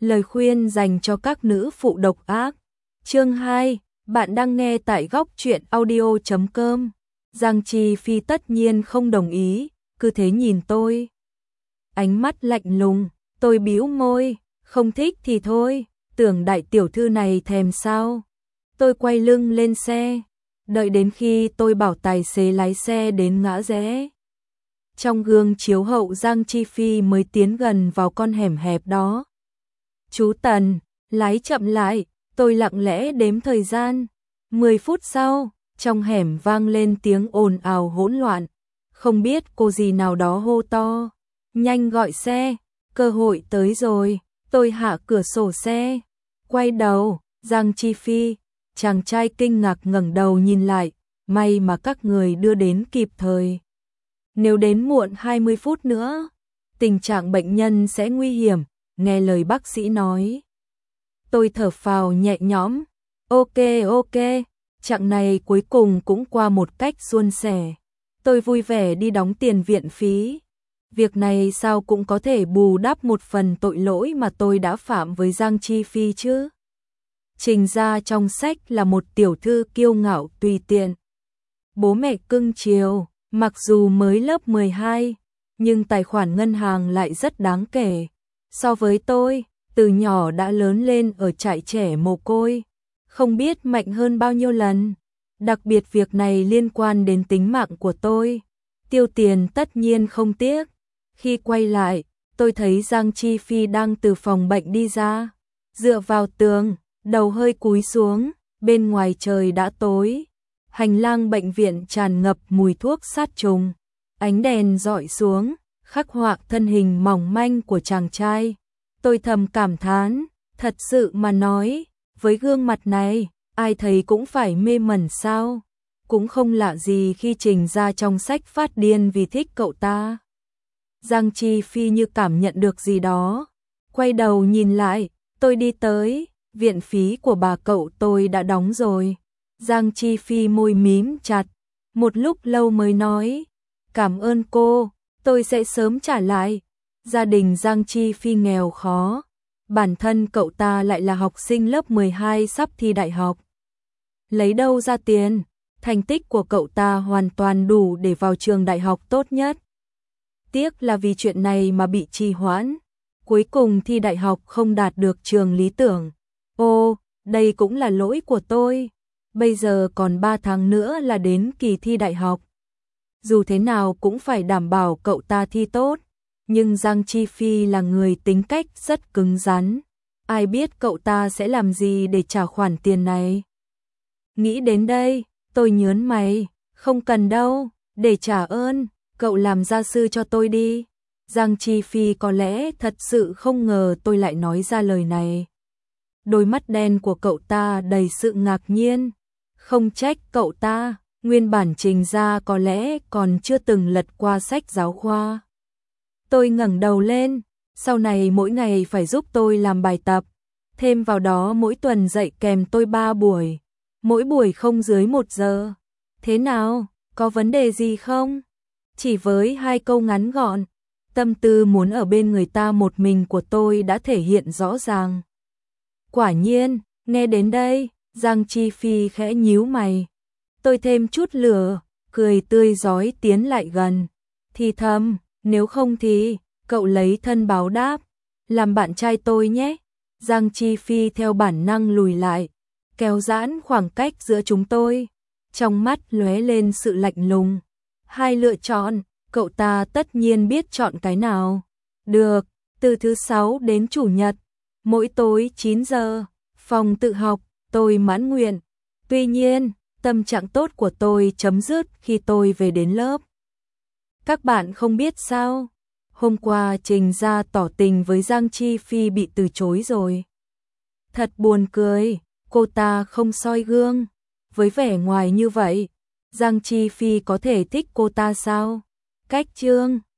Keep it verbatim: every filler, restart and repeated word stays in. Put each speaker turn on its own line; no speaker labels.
lời khuyên dành cho các nữ phụ độc ác. Chương hai, bạn đang nghe tại góc truyện audio chấm com. Giang Chi Phi tất nhiên không đồng ý, cứ thế nhìn tôi. Ánh mắt lạnh lùng, tôi bĩu môi, không thích thì thôi, tưởng đại tiểu thư này thèm sao. Tôi quay lưng lên xe, đợi đến khi tôi bảo tài xế lái xe đến ngã rẽ. Trong gương chiếu hậu Giang Chi Phi mới tiến gần vào con hẻm hẹp đó. Chú Tần, lái chậm lại, tôi lặng lẽ đếm thời gian. Mười phút sau, trong hẻm vang lên tiếng ồn ào hỗn loạn. Không biết cô gì nào đó hô to. Nhanh gọi xe, cơ hội tới rồi. Tôi hạ cửa sổ xe, quay đầu, Giang Chi Phi. Chàng trai kinh ngạc ngẩng đầu nhìn lại, may mà các người đưa đến kịp thời. Nếu đến muộn hai mươi phút nữa, tình trạng bệnh nhân sẽ nguy hiểm, nghe lời bác sĩ nói. Tôi thở phào nhẹ nhõm, ok ok, chặng này cuối cùng cũng qua một cách suôn sẻ. Tôi vui vẻ đi đóng tiền viện phí. Việc này sao cũng có thể bù đắp một phần tội lỗi mà tôi đã phạm với Giang Chi Phi chứ. Trình Gia trong sách là một tiểu thư kiêu ngạo tùy tiện. Bố mẹ cưng chiều, mặc dù mới lớp mười hai, nhưng tài khoản ngân hàng lại rất đáng kể. So với tôi, từ nhỏ đã lớn lên ở trại trẻ mồ côi, không biết mạnh hơn bao nhiêu lần. Đặc biệt việc này liên quan đến tính mạng của tôi, tiêu tiền tất nhiên không tiếc. Khi quay lại, tôi thấy Giang Chi Phi đang từ phòng bệnh đi ra, dựa vào tường, đầu hơi cúi xuống, bên ngoài trời đã tối. Hành lang bệnh viện tràn ngập mùi thuốc sát trùng, ánh đèn dọi xuống, khắc họa thân hình mỏng manh của chàng trai. Tôi thầm cảm thán, thật sự mà nói, với gương mặt này, ai thấy cũng phải mê mẩn sao. Cũng không lạ gì khi Trình Gia trong sách phát điên vì thích cậu ta. Giang Chi Phi như cảm nhận được gì đó, quay đầu nhìn lại, tôi đi tới, viện phí của bà cậu tôi đã đóng rồi. Giang Chi Phi môi mím chặt, một lúc lâu mới nói, cảm ơn cô, tôi sẽ sớm trả lại. Gia đình Giang Chi Phi nghèo khó, bản thân cậu ta lại là học sinh lớp mười hai sắp thi đại học. Lấy đâu ra tiền, thành tích của cậu ta hoàn toàn đủ để vào trường đại học tốt nhất. Tiếc là vì chuyện này mà bị trì hoãn, cuối cùng thi đại học không đạt được trường lý tưởng. Ô, đây cũng là lỗi của tôi. Bây giờ còn ba tháng nữa là đến kỳ thi đại học. Dù thế nào cũng phải đảm bảo cậu ta thi tốt. Nhưng Giang Chi Phi là người tính cách rất cứng rắn. Ai biết cậu ta sẽ làm gì để trả khoản tiền này. Nghĩ đến đây, tôi nhớn mày. Không cần đâu, để trả ơn, cậu làm gia sư cho tôi đi. Giang Chi Phi có lẽ thật sự không ngờ tôi lại nói ra lời này. Đôi mắt đen của cậu ta đầy sự ngạc nhiên. Không trách cậu ta, nguyên bản Trình Gia có lẽ còn chưa từng lật qua sách giáo khoa. Tôi ngẩng đầu lên, sau này mỗi ngày phải giúp tôi làm bài tập, thêm vào đó mỗi tuần dạy kèm tôi ba buổi, mỗi buổi không dưới một giờ. Thế nào, có vấn đề gì không? Chỉ với hai câu ngắn gọn, tâm tư muốn ở bên người ta một mình của tôi đã thể hiện rõ ràng. Quả nhiên, nghe đến đây, Giang Chi Phi khẽ nhíu mày. Tôi thêm chút lửa, cười tươi rói tiến lại gần. Thì thầm, nếu không thì, cậu lấy thân báo đáp, làm bạn trai tôi nhé. Giang Chi Phi theo bản năng lùi lại, kéo giãn khoảng cách giữa chúng tôi. Trong mắt lóe lên sự lạnh lùng. Hai lựa chọn, cậu ta tất nhiên biết chọn cái nào. Được, từ thứ sáu đến chủ nhật, mỗi tối chín giờ, phòng tự học, tôi mãn nguyện. Tuy nhiên, tâm trạng tốt của tôi chấm dứt khi tôi về đến lớp. Các bạn không biết sao, hôm qua Trình Gia tỏ tình với Giang Chi Phi bị từ chối rồi. Thật buồn cười, cô ta không soi gương. Với vẻ ngoài như vậy, Giang Chi Phi có thể thích cô ta sao? Cách chương